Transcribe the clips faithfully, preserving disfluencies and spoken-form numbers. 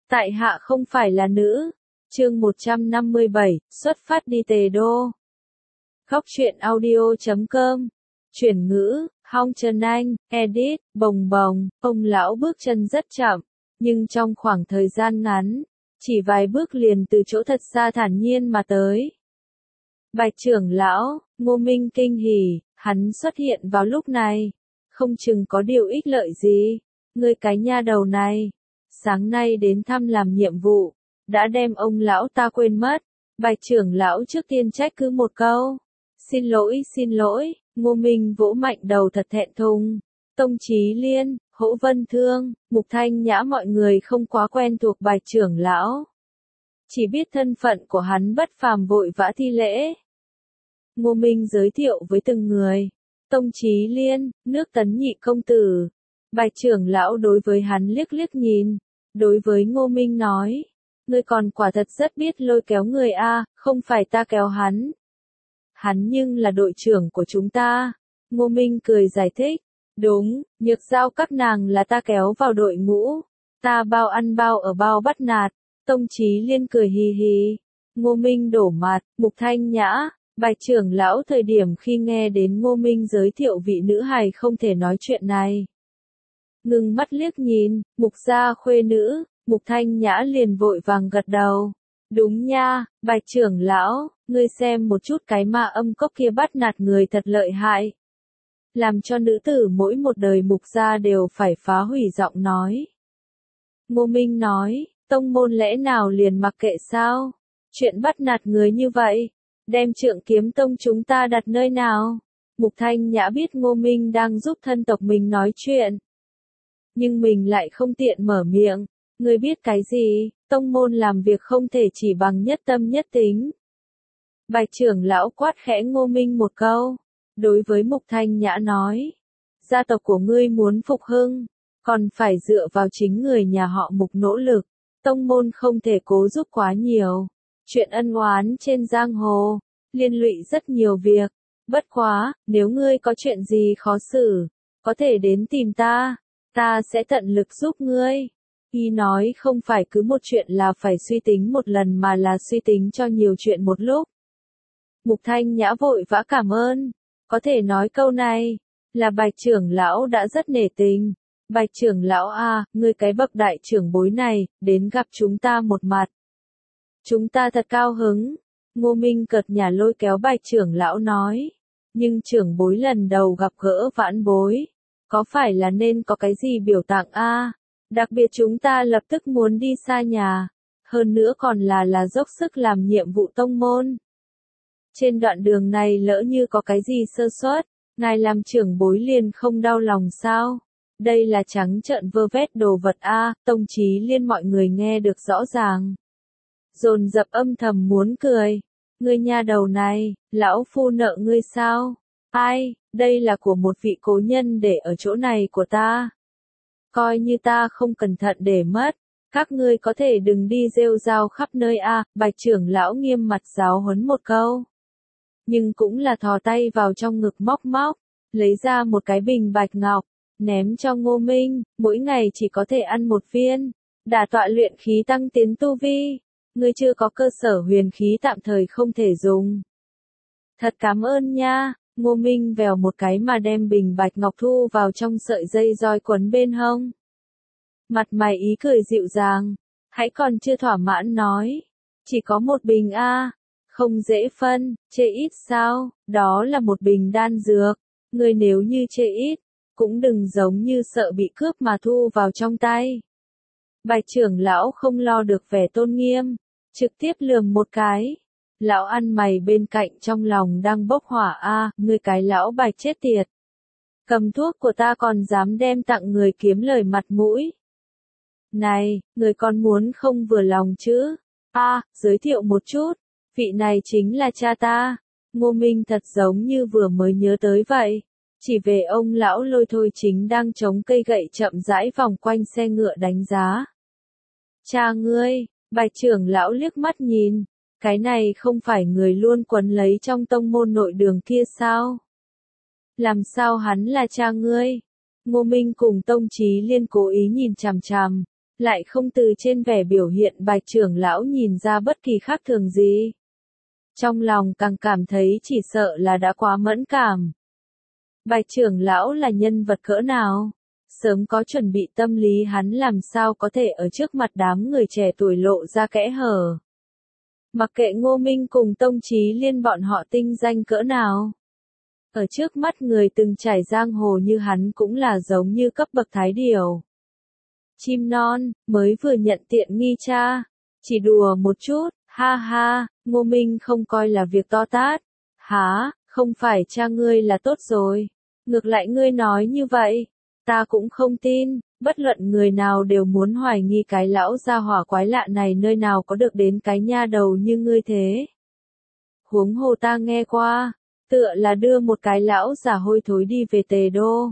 Tại hạ không phải là nữ. Chương một trăm năm mươi bảy, xuất phát đi Tề Đô. Khóc chuyện audio chấm com. Chuyển ngữ, Hong Trần Anh, edit, bồng bồng, ông lão bước chân rất chậm, nhưng trong khoảng thời gian ngắn, chỉ vài bước liền từ chỗ thật xa thản nhiên mà tới. Bạch trưởng lão, Ngô Minh kinh hỉ, hắn xuất hiện vào lúc này, không chừng có điều ích lợi gì. Ngươi cái nha đầu này, sáng nay đến thăm làm nhiệm vụ, đã đem ông lão ta quên mất. Bạch trưởng lão trước tiên trách cứ một câu. Xin lỗi, xin lỗi, Ngô Minh vỗ mạnh đầu thật thẹn thùng. Tông Chí Liên, Hỗ Vân Thương, Mục Thanh Nhã mọi người không quá quen thuộc Bạch trưởng lão. Chỉ biết thân phận của hắn bất phàm vội vã thi lễ. Ngô Minh giới thiệu với từng người. Tông Chí Liên, nước Tấn nhị công tử. Bạch trưởng lão đối với hắn liếc liếc nhìn. Đối với Ngô Minh nói. Ngươi còn quả thật rất biết lôi kéo người a, không phải ta kéo hắn. Hắn nhưng là đội trưởng của chúng ta. Ngô Minh cười giải thích. Đúng, nhược giao các nàng là ta kéo vào đội ngũ. Ta bao ăn bao ở bao bắt nạt. Tông Chí Liên cười hì hì. Ngô Minh đổ mặt, Mục Thanh Nhã. Bạch trưởng lão thời điểm khi nghe đến Ngô Minh giới thiệu vị nữ hài không thể nói chuyện này. Ngừng mắt liếc nhìn, Mục gia khuê nữ, Mục Thanh Nhã liền vội vàng gật đầu. Đúng nha, Bạch trưởng lão, ngươi xem một chút cái ma âm cốc kia bắt nạt người thật lợi hại. Làm cho nữ tử mỗi một đời Mục gia đều phải phá hủy giọng nói. Ngô Minh nói, tông môn lẽ nào liền mặc kệ sao? Chuyện bắt nạt người như vậy, đem Trượng Kiếm Tông chúng ta đặt nơi nào? Mục Thanh Nhã biết Ngô Minh đang giúp thân tộc mình nói chuyện. Nhưng mình lại không tiện mở miệng. Ngươi biết cái gì, tông môn làm việc không thể chỉ bằng nhất tâm nhất tính. Bạch trưởng lão quát khẽ Ngô Minh một câu. Đối với Mục Thanh Nhã nói. Gia tộc của ngươi muốn phục hưng, còn phải dựa vào chính người nhà họ Mục nỗ lực. Tông môn không thể cố giúp quá nhiều. Chuyện ân oán trên giang hồ, liên lụy rất nhiều việc. Bất quá, nếu ngươi có chuyện gì khó xử, có thể đến tìm ta. Ta sẽ tận lực giúp ngươi. Y nói không phải cứ một chuyện là phải suy tính một lần mà là suy tính cho nhiều chuyện một lúc. Mục Thanh Nhã vội vã cảm ơn. Có thể nói câu này, là Bạch trưởng lão đã rất nể tình. Bạch trưởng lão a, ngươi cái bậc đại trưởng bối này, đến gặp chúng ta một mặt. Chúng ta thật cao hứng. Ngô Minh cợt nhả lôi kéo Bạch trưởng lão nói. Nhưng trưởng bối lần đầu gặp gỡ vãn bối. Có phải là nên có cái gì biểu tặng a? Đặc biệt chúng ta lập tức muốn đi xa nhà. Hơn nữa còn là là dốc sức làm nhiệm vụ tông môn. Trên đoạn đường này lỡ như có cái gì sơ suất, ngài làm trưởng bối liền không đau lòng sao? Đây là trắng trợn vơ vét đồ vật a, Tông Chí Liên mọi người nghe được rõ ràng. Dồn dập âm thầm muốn cười. Ngươi nha đầu này, lão phu nợ ngươi sao? Ai, đây là của một vị cố nhân để ở chỗ này của ta. Coi như ta không cẩn thận để mất. Các ngươi có thể đừng đi rêu rao khắp nơi a. Bạch trưởng lão nghiêm mặt giáo huấn một câu. Nhưng cũng là thò tay vào trong ngực móc móc, lấy ra một cái bình bạch ngọc, ném cho Ngô Minh, mỗi ngày chỉ có thể ăn một viên, đả tọa luyện khí tăng tiến tu vi. Ngươi chưa có cơ sở huyền khí tạm thời không thể dùng. Thật cảm ơn nha. Ngô Minh vèo một cái mà đem bình bạch ngọc thu vào trong sợi dây roi quấn bên hông. Mặt mày ý cười dịu dàng, hãy còn chưa thỏa mãn nói. Chỉ có một bình a, không dễ phân, chê ít sao, đó là một bình đan dược. Ngươi nếu như chê ít, cũng đừng giống như sợ bị cướp mà thu vào trong tay. Bạch trưởng lão không lo được vẻ tôn nghiêm, trực tiếp lườm một cái. Lão ăn mày bên cạnh trong lòng đang bốc hỏa a, ngươi cái lão Bạch chết tiệt. Cầm thuốc của ta còn dám đem tặng người kiếm lời mặt mũi. Này, người còn muốn không vừa lòng chứ? A, giới thiệu một chút, vị này chính là cha ta. Ngô Minh thật giống như vừa mới nhớ tới vậy. Chỉ về ông lão lôi thôi chính đang chống cây gậy chậm rãi vòng quanh xe ngựa đánh giá. Cha ngươi, Bạch trưởng lão liếc mắt nhìn. Cái này không phải người luôn quấn lấy trong tông môn nội đường kia sao? Làm sao hắn là cha ngươi? Ngô Minh cùng Tông Chí Liên cố ý nhìn chằm chằm, lại không từ trên vẻ biểu hiện Bạch trưởng lão nhìn ra bất kỳ khác thường gì. Trong lòng càng cảm thấy chỉ sợ là đã quá mẫn cảm. Bạch trưởng lão là nhân vật cỡ nào? Sớm có chuẩn bị tâm lý hắn làm sao có thể ở trước mặt đám người trẻ tuổi lộ ra kẽ hở. Mặc kệ Ngô Minh cùng Tông Chí Liên bọn họ tinh danh cỡ nào. Ở trước mắt người từng trải giang hồ như hắn cũng là giống như cấp bậc thái điều. Chim non, mới vừa nhận tiện nghi cha. Chỉ đùa một chút, ha ha, Ngô Minh không coi là việc to tát. Hả, không phải cha ngươi là tốt rồi. Ngược lại ngươi nói như vậy, ta cũng không tin, bất luận người nào đều muốn hoài nghi cái lão gia hỏa quái lạ này nơi nào có được đến cái nha đầu như ngươi thế. Huống hồ ta nghe qua, tựa là đưa một cái lão già hôi thối đi về Tề Đô.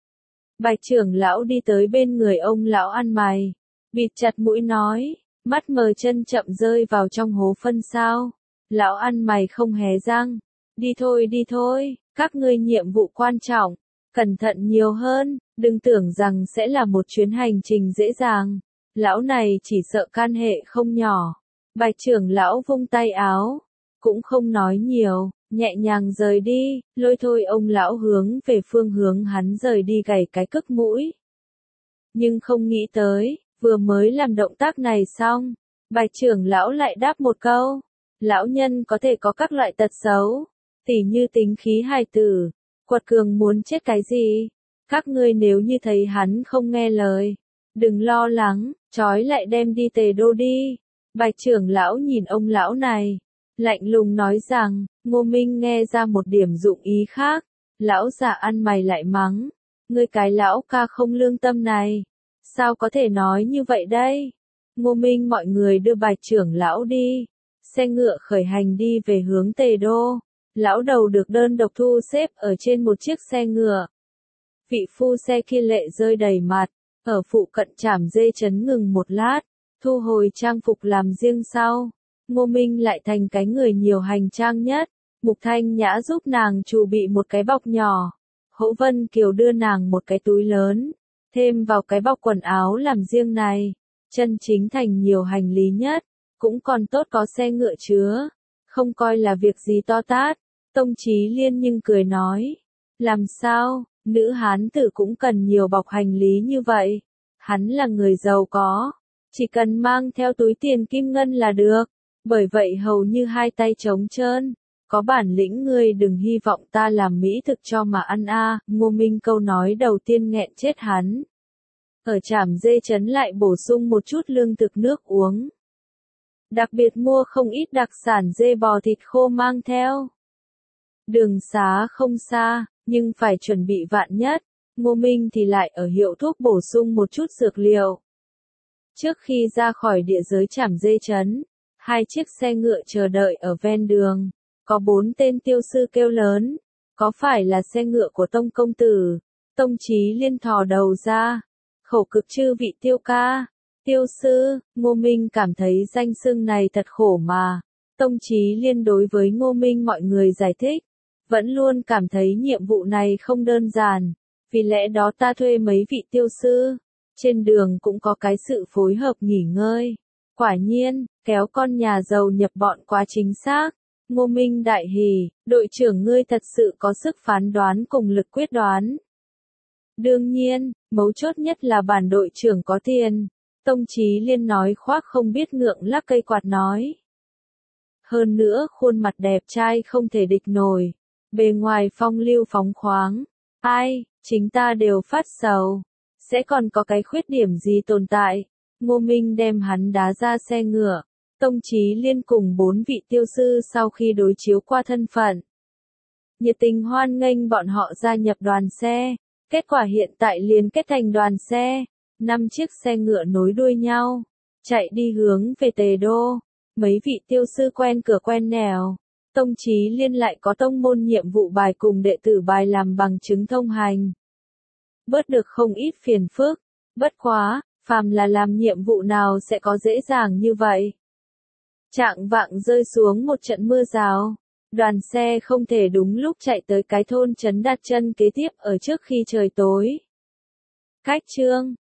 Bạch trưởng lão đi tới bên người ông lão ăn mày, bịt chặt mũi nói, mắt mờ chân chậm rơi vào trong hố phân sao. Lão ăn mày không hé răng, đi thôi đi thôi, các ngươi nhiệm vụ quan trọng, cẩn thận nhiều hơn, đừng tưởng rằng sẽ là một chuyến hành trình dễ dàng. Lão này chỉ sợ can hệ không nhỏ. Bạch trưởng lão vung tay áo, cũng không nói nhiều, nhẹ nhàng rời đi, lôi thôi ông lão hướng về phương hướng hắn rời đi gảy cái cức mũi. Nhưng không nghĩ tới, vừa mới làm động tác này xong, Bạch trưởng lão lại đáp một câu, lão nhân có thể có các loại tật xấu, tỉ như tính khí hài tử, quật cường muốn chết cái gì. Các ngươi nếu như thấy hắn không nghe lời, đừng lo lắng, trói lại đem đi Tề Đô đi. Bạch trưởng lão nhìn ông lão này, lạnh lùng nói rằng, Ngô Minh nghe ra một điểm dụng ý khác, lão già ăn mày lại mắng, ngươi cái lão ca không lương tâm này, sao có thể nói như vậy đây? Ngô Minh mọi người đưa Bạch trưởng lão đi, xe ngựa khởi hành đi về hướng Tề Đô, lão đầu được đơn độc thu xếp ở trên một chiếc xe ngựa. Vị phu xe kia lệ rơi đầy mặt, ở phụ cận Trảm Dê trấn ngừng một lát, thu hồi trang phục làm riêng sau. Ngô Minh lại thành cái người nhiều hành trang nhất, Mục Thanh Nhã giúp nàng chuẩn bị một cái bọc nhỏ, Hỗ Vân Kiều đưa nàng một cái túi lớn, thêm vào cái bọc quần áo làm riêng này, chân chính thành nhiều hành lý nhất, cũng còn tốt có xe ngựa chứa, không coi là việc gì to tát. Tông Chí Liên nhưng cười nói, làm sao, nữ hán tử cũng cần nhiều bọc hành lý như vậy, hắn là người giàu có, chỉ cần mang theo túi tiền kim ngân là được, bởi vậy hầu như hai tay trống trơn, có bản lĩnh ngươi đừng hy vọng ta làm mỹ thực cho mà ăn a. Ngô Minh câu nói đầu tiên nghẹn chết hắn. Ở Trảm Dê trấn lại bổ sung một chút lương thực nước uống. Đặc biệt mua không ít đặc sản dê bò thịt khô mang theo. Đường xá không xa, nhưng phải chuẩn bị vạn nhất. Ngô Minh thì lại ở hiệu thuốc bổ sung một chút dược liệu. Trước khi ra khỏi địa giới Trảm Dê trấn, hai chiếc xe ngựa chờ đợi ở ven đường. Có bốn tên tiêu sư kêu lớn, có phải là xe ngựa của Tông công tử? Tông Chí Liên thò đầu ra, khẩu cực chư vị tiêu ca, tiêu sư. Ngô Minh cảm thấy danh xưng này thật khổ mà. Tông Chí Liên đối với Ngô Minh mọi người giải thích, vẫn luôn cảm thấy nhiệm vụ này không đơn giản, vì lẽ đó ta thuê mấy vị tiêu sư, trên đường cũng có cái sự phối hợp nghỉ ngơi. Quả nhiên, kéo con nhà giàu nhập bọn quá chính xác. Ngô Minh đại hỉ, đội trưởng ngươi thật sự có sức phán đoán cùng lực quyết đoán. Đương nhiên, mấu chốt nhất là bản đội trưởng có tiền. Tông Chí Liên nói khoác không biết ngượng lắc cây quạt nói. Hơn nữa khuôn mặt đẹp trai không thể địch nổi, bề ngoài phong lưu phóng khoáng. Ai, chính ta đều phát sầu. Sẽ còn có cái khuyết điểm gì tồn tại? Ngô Minh đem hắn đá ra xe ngựa. Tông Chí Liên cùng bốn vị tiêu sư sau khi đối chiếu qua thân phận, nhiệt tình hoan nghênh bọn họ gia nhập đoàn xe, kết quả hiện tại liền kết thành đoàn xe, năm chiếc xe ngựa nối đuôi nhau, chạy đi hướng về Tề Đô, mấy vị tiêu sư quen cửa quen nẻo, Tông Chí Liên lại có tông môn nhiệm vụ bài cùng đệ tử bài làm bằng chứng thông hành, bớt được không ít phiền phức, bất quá, phàm là làm nhiệm vụ nào sẽ có dễ dàng như vậy. Trạng vạng rơi xuống một trận mưa rào, đoàn xe không thể đúng lúc chạy tới cái thôn trấn đặt chân kế tiếp ở trước khi trời tối. Cách chương